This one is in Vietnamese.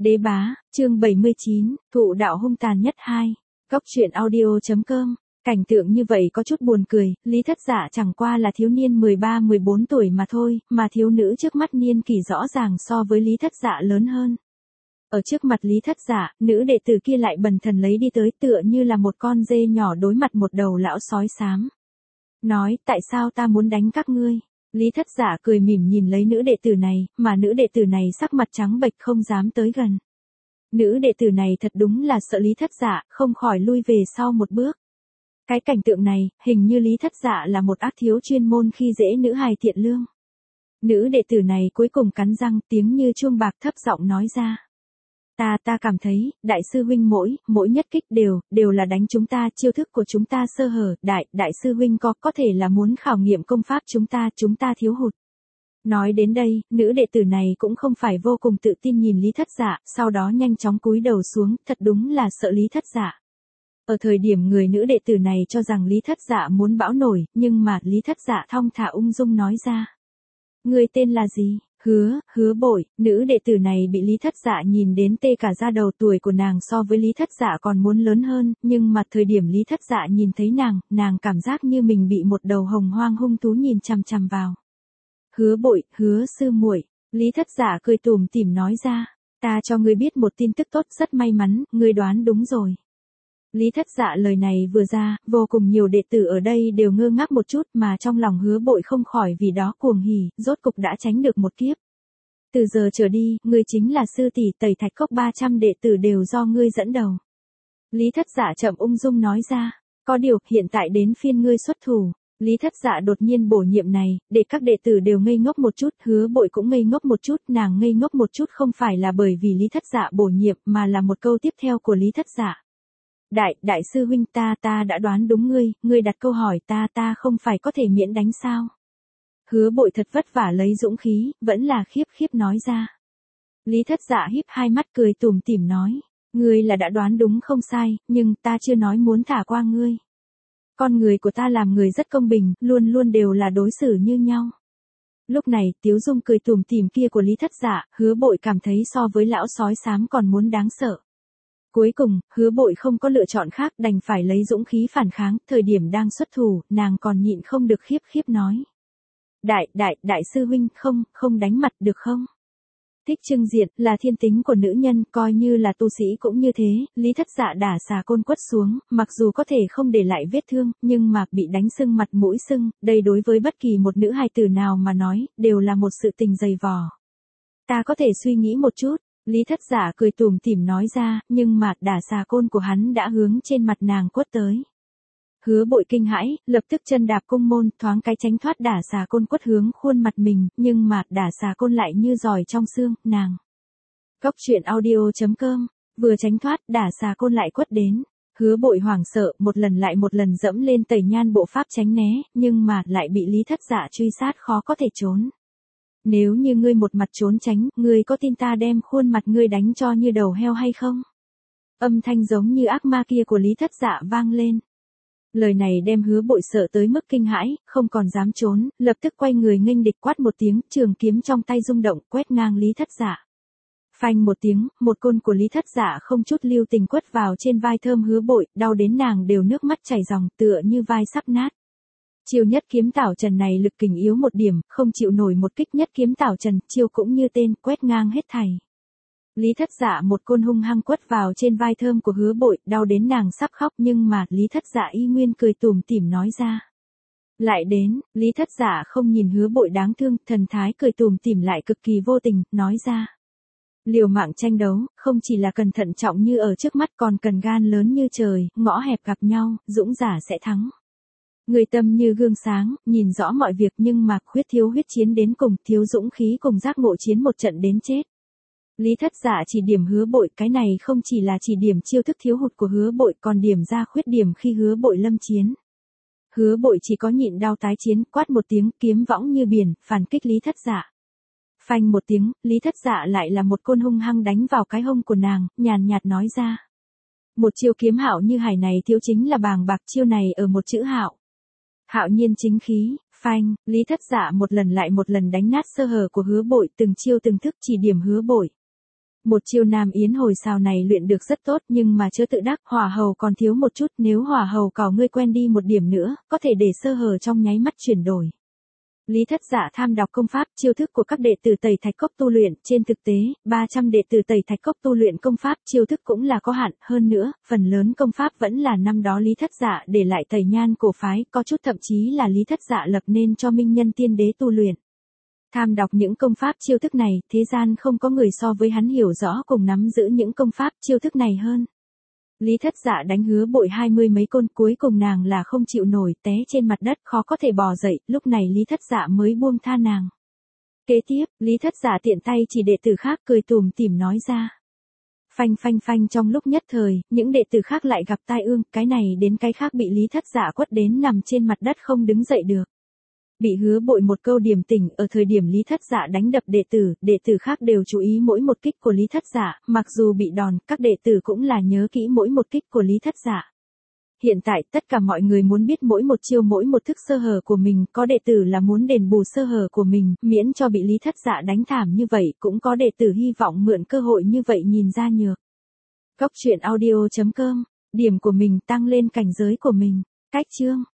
Đế bá, chương 79, thụ đạo hung tàn nhất 2. Góc truyện audio.com. Cảnh tượng như vậy có chút buồn cười, Lý Thất Dạ chẳng qua là thiếu niên 13-14 tuổi mà thôi, mà thiếu nữ trước mắt niên kỷ rõ ràng so với Lý Thất Dạ lớn hơn. Ở trước mặt Lý Thất Dạ, nữ đệ tử kia lại bần thần lấy đi tới tựa như là một con dê nhỏ đối mặt một đầu lão sói xám. Nói, tại sao ta muốn đánh các ngươi? Lý Thất Dạ cười mỉm nhìn lấy nữ đệ tử này, mà nữ đệ tử này sắc mặt trắng bệch không dám tới gần. Nữ đệ tử này thật đúng là sợ Lý Thất Dạ, không khỏi lui về sau một bước. Cái cảnh tượng này, hình như Lý Thất Dạ là một ác thiếu chuyên môn khi dễ nữ hài thiện lương. Nữ đệ tử này cuối cùng cắn răng, tiếng như chuông bạc thấp giọng nói ra. Ta cảm thấy, đại sư huynh mỗi nhất kích đều là đánh chúng ta, chiêu thức của chúng ta sơ hở, đại sư huynh có thể là muốn khảo nghiệm công pháp chúng ta thiếu hụt. Nói đến đây, nữ đệ tử này cũng không phải vô cùng tự tin nhìn Lý Thất Dạ, sau đó nhanh chóng cúi đầu xuống, thật đúng là sợ Lý Thất Dạ. Ở thời điểm người nữ đệ tử này cho rằng Lý Thất Dạ muốn bão nổi, nhưng mà Lý Thất Dạ thong thả ung dung nói ra. Người tên là gì? Hứa Bội. Nữ đệ tử này bị Lý Thất Dạ nhìn đến tê cả da đầu, tuổi của nàng so với Lý Thất Dạ còn muốn lớn hơn, nhưng mà thời điểm Lý Thất Dạ nhìn thấy nàng cảm giác như mình bị một đầu hồng hoang hung thú nhìn chằm chằm vào. Hứa Bội, Hứa sư muội. Lý Thất Dạ cười tủm tỉm nói ra, ta cho ngươi biết một tin tức tốt, rất may mắn, ngươi đoán đúng rồi. Lý Thất Dạ lời này vừa ra, vô cùng nhiều đệ tử ở đây đều ngơ ngác một chút, mà trong lòng Hứa Bội không khỏi vì đó cuồng hỉ, rốt cục đã tránh được một kiếp. Từ giờ trở đi, ngươi chính là sư tỷ, Tẩy Thạch Cốc 300 đệ tử đều do ngươi dẫn đầu. Lý Thất Dạ chậm ung dung nói ra, có điều, hiện tại đến phiên ngươi xuất thủ. Lý Thất Dạ đột nhiên bổ nhiệm này, để các đệ tử đều ngây ngốc một chút, Hứa Bội cũng ngây ngốc một chút, nàng ngây ngốc một chút không phải là bởi vì Lý Thất Dạ bổ nhiệm, mà là một câu tiếp theo của Lý Thất Dạ. Đại sư huynh, ta đã đoán đúng ngươi đặt câu hỏi ta không phải có thể miễn đánh sao? Hứa Bội thật vất vả lấy dũng khí, vẫn là khiếp nói ra. Lý Thất Dạ híp hai mắt cười tủm tỉm nói, ngươi là đã đoán đúng không sai, nhưng ta chưa nói muốn thả qua ngươi. Con người của ta làm người rất công bình, luôn đều là đối xử như nhau. Lúc này, tiếu dung cười tủm tỉm kia của Lý Thất Dạ, Hứa Bội cảm thấy so với lão sói xám còn muốn đáng sợ. Cuối cùng, Hứa Bội không có lựa chọn khác, đành phải lấy dũng khí phản kháng, thời điểm đang xuất thủ, nàng còn nhịn không được khiếp nói. Đại sư huynh, không đánh mặt được không? Thích trưng diện, là thiên tính của nữ nhân, coi như là tu sĩ cũng như thế, Lý Thất Dạ đả xà côn quất xuống, mặc dù có thể không để lại vết thương, nhưng mà bị đánh sưng mặt mũi sưng, đây đối với bất kỳ một nữ hài tử nào mà nói, đều là một sự tình dày vò. Ta có thể suy nghĩ một chút. Lý Thất Dạ cười tủm tỉm nói ra, nhưng mà đả xà côn của hắn đã hướng trên mặt nàng quất tới. Hứa Bội kinh hãi, lập tức chân đạp cung môn, thoáng cái tránh thoát đả xà côn quất hướng khuôn mặt mình, nhưng mà đả xà côn lại như giỏi trong xương, nàng. Góc truyện audio.com, vừa tránh thoát, đả xà côn lại quất đến. Hứa Bội hoảng sợ, một lần dẫm lên tẩy nhan bộ pháp tránh né, nhưng mà lại bị Lý Thất Dạ truy sát khó có thể trốn. Nếu như ngươi một mặt trốn tránh, ngươi có tin ta đem khuôn mặt ngươi đánh cho như đầu heo hay không? Âm thanh giống như ác ma kia của Lý Thất Dạ vang lên. Lời này đem Hứa Bội sợ tới mức kinh hãi, không còn dám trốn, lập tức quay người nghênh địch, quát một tiếng, trường kiếm trong tay rung động, quét ngang Lý Thất Dạ. Phanh một tiếng, một côn của Lý Thất Dạ không chút lưu tình quất vào trên vai thơm Hứa Bội, đau đến nàng đều nước mắt chảy ròng, tựa như vai sắp nát. Chiêu nhất kiếm tảo trần này lực kình yếu một điểm, không chịu nổi một kích nhất kiếm tảo trần, chiêu cũng như tên, quét ngang hết thảy. Lý Thất Dạ một côn hung hăng quất vào trên vai thơm của Hứa Bội, đau đến nàng sắp khóc, nhưng mà Lý Thất Dạ y nguyên cười tủm tỉm nói ra. Lại đến, Lý Thất Dạ không nhìn Hứa Bội đáng thương, thần thái cười tủm tỉm lại cực kỳ vô tình, nói ra. Liều mạng tranh đấu, không chỉ là cần thận trọng như ở trước mắt, còn cần gan lớn như trời, ngõ hẹp gặp nhau, dũng giả sẽ thắng. Người tâm như gương sáng, nhìn rõ mọi việc, nhưng mà thiếu huyết chiến đến cùng, thiếu dũng khí cùng giác ngộ chiến một trận đến chết. Lý Thất Dạ chỉ điểm Hứa Bội, cái này không chỉ là chỉ điểm chiêu thức thiếu hụt của Hứa Bội, còn điểm ra khuyết điểm khi Hứa Bội lâm chiến. Hứa Bội chỉ có nhịn đau tái chiến, quát một tiếng, kiếm võng như biển, phản kích Lý Thất Dạ. Phanh một tiếng, Lý Thất Dạ lại là một côn hung hăng đánh vào cái hông của nàng, nhàn nhạt nói ra. Một chiêu kiếm hạo như hải này thiếu chính là bàng bạc, chiêu này ở một chữ hạo. Hạo nhiên chính khí, phanh, Lý Thất Dạ một lần lại một lần đánh nát sơ hở của Hứa Bội, từng chiêu từng thức chỉ điểm Hứa Bội. Một chiêu Nam Yến hồi xào này luyện được rất tốt nhưng mà chớ tự đắc, hỏa hầu còn thiếu một chút, nếu hỏa hầu cào ngươi quen đi một điểm nữa, có thể để sơ hở trong nháy mắt chuyển đổi. Lý Thất Dạ tham đọc công pháp, chiêu thức của các đệ tử Tẩy Thạch Cốc tu luyện, trên thực tế, 300 đệ tử Tẩy Thạch Cốc tu luyện công pháp, chiêu thức cũng là có hạn, hơn nữa, phần lớn công pháp vẫn là năm đó Lý Thất Dạ để lại Tẩy Nhan cổ phái, có chút thậm chí là Lý Thất Dạ lập nên cho Minh Nhân Tiên Đế tu luyện. Tham đọc những công pháp chiêu thức này, thế gian không có người so với hắn hiểu rõ cùng nắm giữ những công pháp chiêu thức này hơn. Lý Thất Dạ đánh Hứa Bội 20 mấy côn, cuối cùng nàng là không chịu nổi, té trên mặt đất khó có thể bò dậy, lúc này Lý Thất Dạ mới buông tha nàng. Kế tiếp, Lý Thất Dạ tiện tay chỉ đệ tử khác cười tủm tỉm nói ra. Phanh phanh phanh, trong lúc nhất thời, những đệ tử khác lại gặp tai ương, cái này đến cái khác bị Lý Thất Dạ quất đến nằm trên mặt đất không đứng dậy được. Bị Hứa Bội một câu điểm tỉnh, ở thời điểm Lý Thất Dạ đánh đập đệ tử khác đều chú ý mỗi một kích của Lý Thất Dạ, mặc dù bị đòn, các đệ tử cũng là nhớ kỹ mỗi một kích của Lý Thất Dạ. Hiện tại, tất cả mọi người muốn biết mỗi một chiêu mỗi một thức sơ hở của mình, có đệ tử là muốn đền bù sơ hở của mình, miễn cho bị Lý Thất Dạ đánh thảm như vậy, cũng có đệ tử hy vọng mượn cơ hội như vậy nhìn ra nhược. Cốc truyện audio.com, điểm của mình tăng lên cảnh giới của mình. Cách chương